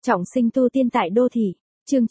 Trọng sinh tu tiên tại đô thị, chương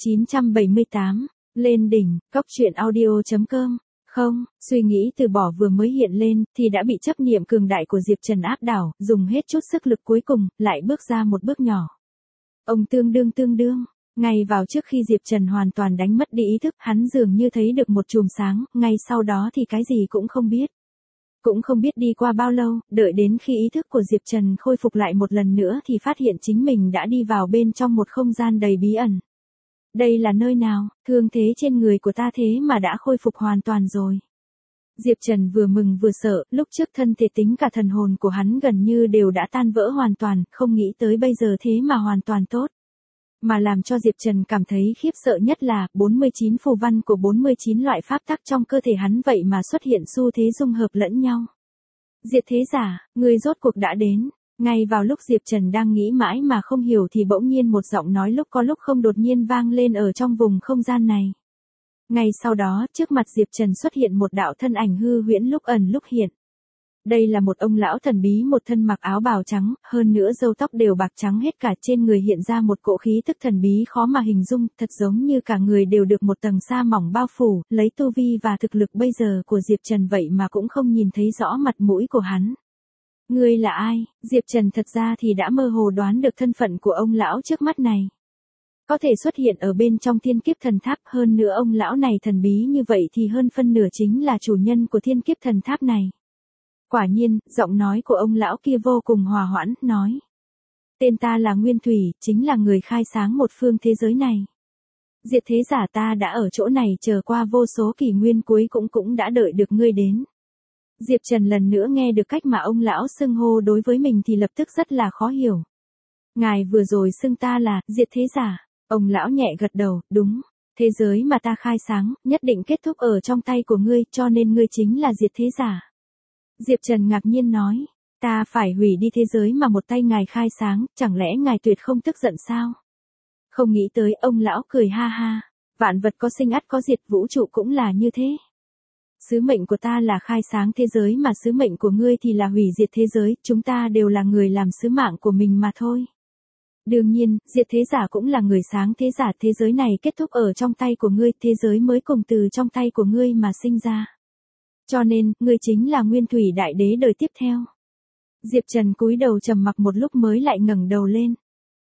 978, lên đỉnh, cóc truyện audio.com. Không, suy nghĩ từ bỏ vừa mới hiện lên, thì đã bị chấp niệm cường đại của Diệp Trần áp đảo, dùng hết chút sức lực cuối cùng, lại bước ra một bước nhỏ. Ông tương đương, ngay vào trước khi Diệp Trần hoàn toàn đánh mất đi ý thức, hắn dường như thấy được một chùm sáng, ngay sau đó thì cái gì cũng không biết. Cũng không biết đi qua bao lâu, đợi đến khi ý thức của Diệp Trần khôi phục lại một lần nữa thì phát hiện chính mình đã đi vào bên trong một không gian đầy bí ẩn. Đây là nơi nào? Thương thế trên người của ta thế mà đã khôi phục hoàn toàn rồi. Diệp Trần vừa mừng vừa sợ, lúc trước thân thể tính cả thần hồn của hắn gần như đều đã tan vỡ hoàn toàn, không nghĩ tới bây giờ thế mà hoàn toàn tốt. Mà làm cho Diệp Trần cảm thấy khiếp sợ nhất là, 49 phù văn của 49 loại pháp tắc trong cơ thể hắn vậy mà xuất hiện xu thế dung hợp lẫn nhau. Diệp thế giả, người rốt cuộc đã đến. Ngay vào lúc Diệp Trần đang nghĩ mãi mà không hiểu thì bỗng nhiên một giọng nói lúc có lúc không đột nhiên vang lên ở trong vùng không gian này. Ngay sau đó, trước mặt Diệp Trần xuất hiện một đạo thân ảnh hư huyễn lúc ẩn lúc hiện. Đây là một ông lão thần bí, một thân mặc áo bào trắng, hơn nữa râu tóc đều bạc trắng hết cả, trên người hiện ra một cỗ khí tức thần bí khó mà hình dung, thật giống như cả người đều được một tầng sa mỏng bao phủ, lấy tu vi và thực lực bây giờ của Diệp Trần vậy mà cũng không nhìn thấy rõ mặt mũi của hắn. Ngươi là ai? Diệp Trần thật ra thì đã mơ hồ đoán được thân phận của ông lão trước mắt này. Có thể xuất hiện ở bên trong thiên kiếp thần tháp, hơn nữa ông lão này thần bí như vậy thì hơn phân nửa chính là chủ nhân của thiên kiếp thần tháp này. Quả nhiên, giọng nói của ông lão kia vô cùng hòa hoãn, nói. Tên ta là Nguyên Thủy, chính là người khai sáng một phương thế giới này. Diệp thế giả, ta đã ở chỗ này chờ qua vô số kỷ nguyên, cuối cũng đã đợi được ngươi đến. Diệp Trần lần nữa nghe được cách mà ông lão xưng hô đối với mình thì lập tức rất là khó hiểu. Ngài vừa rồi xưng ta là Diệp thế giả. Ông lão nhẹ gật đầu, đúng. Thế giới mà ta khai sáng, nhất định kết thúc ở trong tay của ngươi, cho nên ngươi chính là Diệp thế giả. Diệp Trần ngạc nhiên nói, ta phải hủy đi thế giới mà một tay ngài khai sáng, chẳng lẽ ngài tuyệt không tức giận sao? Không nghĩ tới, ông lão cười ha ha, vạn vật có sinh ắt có diệt, vũ trụ cũng là như thế. Sứ mệnh của ta là khai sáng thế giới mà sứ mệnh của ngươi thì là hủy diệt thế giới, chúng ta đều là người làm sứ mạng của mình mà thôi. Đương nhiên, Diệp thế giả cũng là người sáng thế giả, thế giới này kết thúc ở trong tay của ngươi, thế giới mới cùng từ trong tay của ngươi mà sinh ra. Cho nên, ngươi chính là Nguyên Thủy Đại Đế đời tiếp theo. Diệp Trần cúi đầu trầm mặc một lúc mới lại ngẩng đầu lên.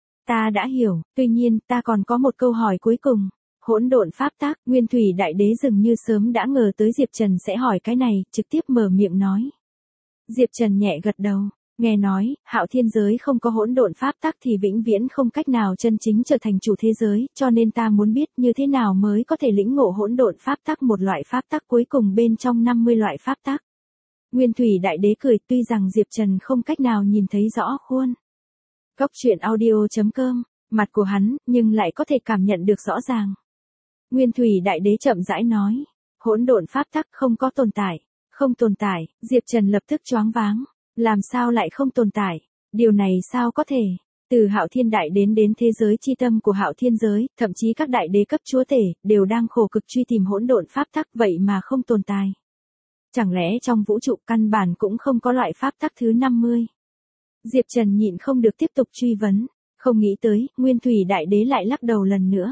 Ta đã hiểu, tuy nhiên, ta còn có một câu hỏi cuối cùng. Hỗn độn pháp tắc, Nguyên Thủy Đại Đế dường như sớm đã ngờ tới Diệp Trần sẽ hỏi cái này, trực tiếp mở miệng nói. Diệp Trần nhẹ gật đầu, nghe nói, Hạo Thiên giới không có hỗn độn pháp tắc thì vĩnh viễn không cách nào chân chính trở thành chủ thế giới, cho nên ta muốn biết như thế nào mới có thể lĩnh ngộ hỗn độn pháp tắc, một loại pháp tắc cuối cùng bên trong 50 loại pháp tắc. Nguyên Thủy Đại Đế cười, tuy rằng Diệp Trần không cách nào nhìn thấy rõ khuôn cóc truyện audio.com, mặt của hắn, nhưng lại có thể cảm nhận được rõ ràng. Nguyên Thủy Đại Đế chậm rãi nói, hỗn độn pháp tắc không có tồn tại, không tồn tại. Diệp Trần lập tức choáng váng, làm sao lại không tồn tại, điều này sao có thể? Từ Hạo Thiên Đại đến thế giới chi tâm của Hạo Thiên giới, thậm chí các đại đế cấp chúa tể đều đang khổ cực truy tìm hỗn độn pháp tắc, vậy mà không tồn tại. Chẳng lẽ trong vũ trụ căn bản cũng không có loại pháp tắc thứ 50? Diệp Trần nhịn không được tiếp tục truy vấn, không nghĩ tới, Nguyên Thủy Đại Đế lại lắc đầu lần nữa.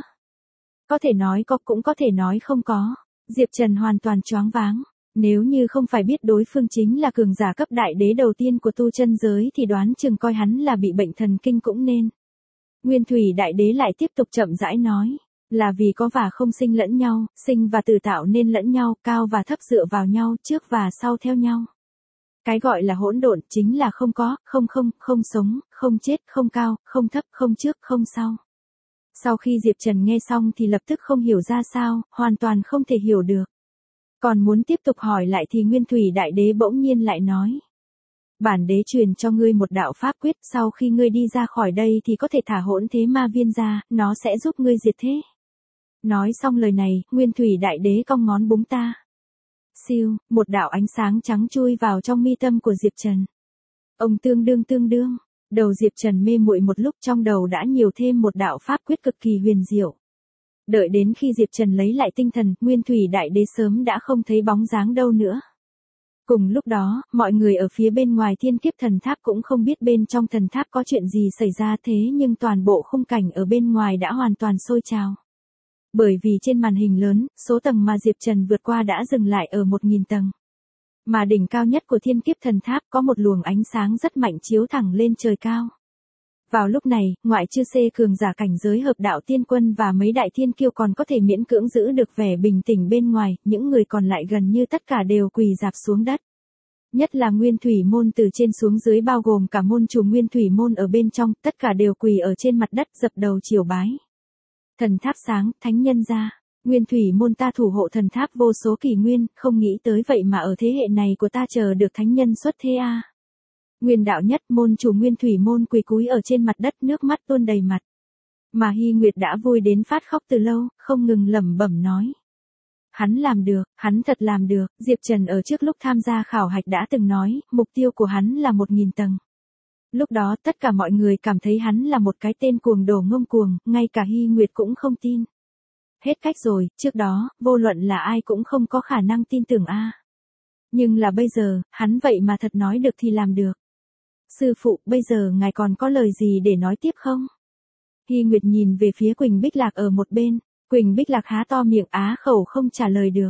Có thể nói có, cũng có thể nói không có. Diệp Trần hoàn toàn choáng váng. Nếu như không phải biết đối phương chính là cường giả cấp đại đế đầu tiên của tu chân giới thì đoán chừng coi hắn là bị bệnh thần kinh cũng nên. Nguyên Thủy Đại Đế lại tiếp tục chậm rãi nói, là vì có và không sinh lẫn nhau, sinh và tự tạo nên lẫn nhau, cao và thấp dựa vào nhau, trước và sau theo nhau. Cái gọi là hỗn độn chính là không có, không sống, không chết, không cao, không thấp, không trước, không sau. Sau khi Diệp Trần nghe xong thì lập tức không hiểu ra sao, hoàn toàn không thể hiểu được. Còn muốn tiếp tục hỏi lại thì Nguyên Thủy Đại Đế bỗng nhiên lại nói. Bản đế truyền cho ngươi một đạo pháp quyết, sau khi ngươi đi ra khỏi đây thì có thể thả hỗn thế ma viên ra, nó sẽ giúp ngươi diệt thế. Nói xong lời này, Nguyên Thủy Đại Đế cong ngón búng ta. Siêu, một đạo ánh sáng trắng chui vào trong mi tâm của Diệp Trần. Ông tương đương. Đầu Diệp Trần mê muội một lúc, trong đầu đã nhiều thêm một đạo pháp quyết cực kỳ huyền diệu. Đợi đến khi Diệp Trần lấy lại tinh thần, Nguyên Thủy Đại Đế sớm đã không thấy bóng dáng đâu nữa. Cùng lúc đó, mọi người ở phía bên ngoài thiên kiếp thần tháp cũng không biết bên trong thần tháp có chuyện gì xảy ra thế nhưng toàn bộ khung cảnh ở bên ngoài đã hoàn toàn sôi trào. Bởi vì trên màn hình lớn, số tầng mà Diệp Trần vượt qua đã dừng lại ở 1000 tầng. Mà đỉnh cao nhất của thiên kiếp thần tháp có một luồng ánh sáng rất mạnh chiếu thẳng lên trời cao. Vào lúc này, ngoại trừ C cường giả cảnh giới hợp đạo tiên quân và mấy đại thiên kiêu còn có thể miễn cưỡng giữ được vẻ bình tĩnh bên ngoài, những người còn lại gần như tất cả đều quỳ rạp xuống đất. Nhất là Nguyên Thủy môn từ trên xuống dưới bao gồm cả môn chủ Nguyên Thủy môn ở bên trong, tất cả đều quỳ ở trên mặt đất dập đầu triều bái. Thần tháp sáng, thánh nhân ra. Nguyên Thủy môn ta thủ hộ thần tháp vô số kỷ nguyên, không nghĩ tới vậy mà ở thế hệ này của ta chờ được thánh nhân xuất thế a. Nguyên đạo nhất môn chủ Nguyên Thủy môn quỳ cúi ở trên mặt đất nước mắt tuôn đầy mặt. Mà Hy Nguyệt đã vui đến phát khóc từ lâu, không ngừng lẩm bẩm nói. Hắn làm được, hắn thật làm được, Diệp Trần ở trước lúc tham gia khảo hạch đã từng nói, mục tiêu của hắn là 1000 tầng. Lúc đó tất cả mọi người cảm thấy hắn là một cái tên cuồng đồ ngông cuồng, ngay cả Hy Nguyệt cũng không tin. Hết cách rồi, trước đó, vô luận là ai cũng không có khả năng tin tưởng a. Nhưng là bây giờ, hắn vậy mà thật nói được thì làm được. Sư phụ, bây giờ ngài còn có lời gì để nói tiếp không? Hy Nguyệt nhìn về phía Quỳnh Bích Lạc ở một bên, Quỳnh Bích Lạc há to miệng á khẩu không trả lời được.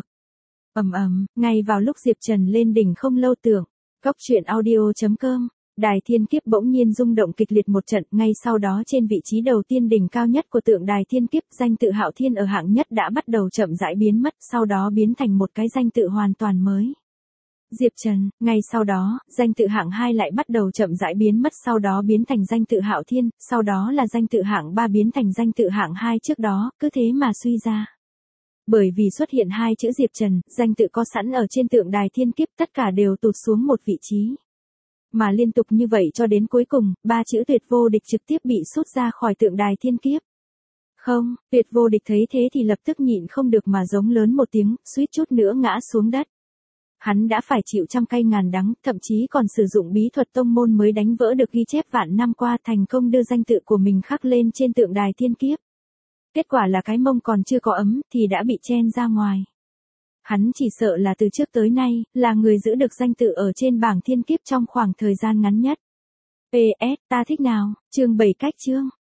Ngay vào lúc Diệp Trần lên đỉnh không lâu tưởng, Cóc Truyện Audio.com, đài thiên kiếp bỗng nhiên rung động kịch liệt một trận, ngay sau đó trên vị trí đầu tiên đỉnh cao nhất của tượng đài thiên kiếp, danh tự Hạo Thiên ở hạng nhất đã bắt đầu chậm rãi biến mất, sau đó biến thành một cái danh tự hoàn toàn mới. Diệp Trần, ngay sau đó, danh tự hạng 2 lại bắt đầu chậm rãi biến mất, sau đó biến thành danh tự Hạo Thiên, sau đó là danh tự hạng 3 biến thành danh tự hạng 2 trước đó, cứ thế mà suy ra. Bởi vì xuất hiện hai chữ Diệp Trần, danh tự có sẵn ở trên tượng đài thiên kiếp tất cả đều tụt xuống một vị trí. Mà liên tục như vậy cho đến cuối cùng, 3 chữ tuyệt vô địch trực tiếp bị sút ra khỏi tượng đài thiên kiếp. Không, tuyệt vô địch thấy thế thì lập tức nhịn không được mà giống lớn một tiếng, suýt chút nữa ngã xuống đất. Hắn đã phải chịu trăm cay ngàn đắng, thậm chí còn sử dụng bí thuật tông môn mới đánh vỡ được ghi chép vạn năm qua, thành công đưa danh tự của mình khắc lên trên tượng đài thiên kiếp. Kết quả là cái mông còn chưa có ấm thì đã bị chen ra ngoài. Hắn chỉ sợ là từ trước tới nay, là người giữ được danh tự ở trên bảng thiên kiếp trong khoảng thời gian ngắn nhất. PS, ta thích nào, chương 7 cách chương.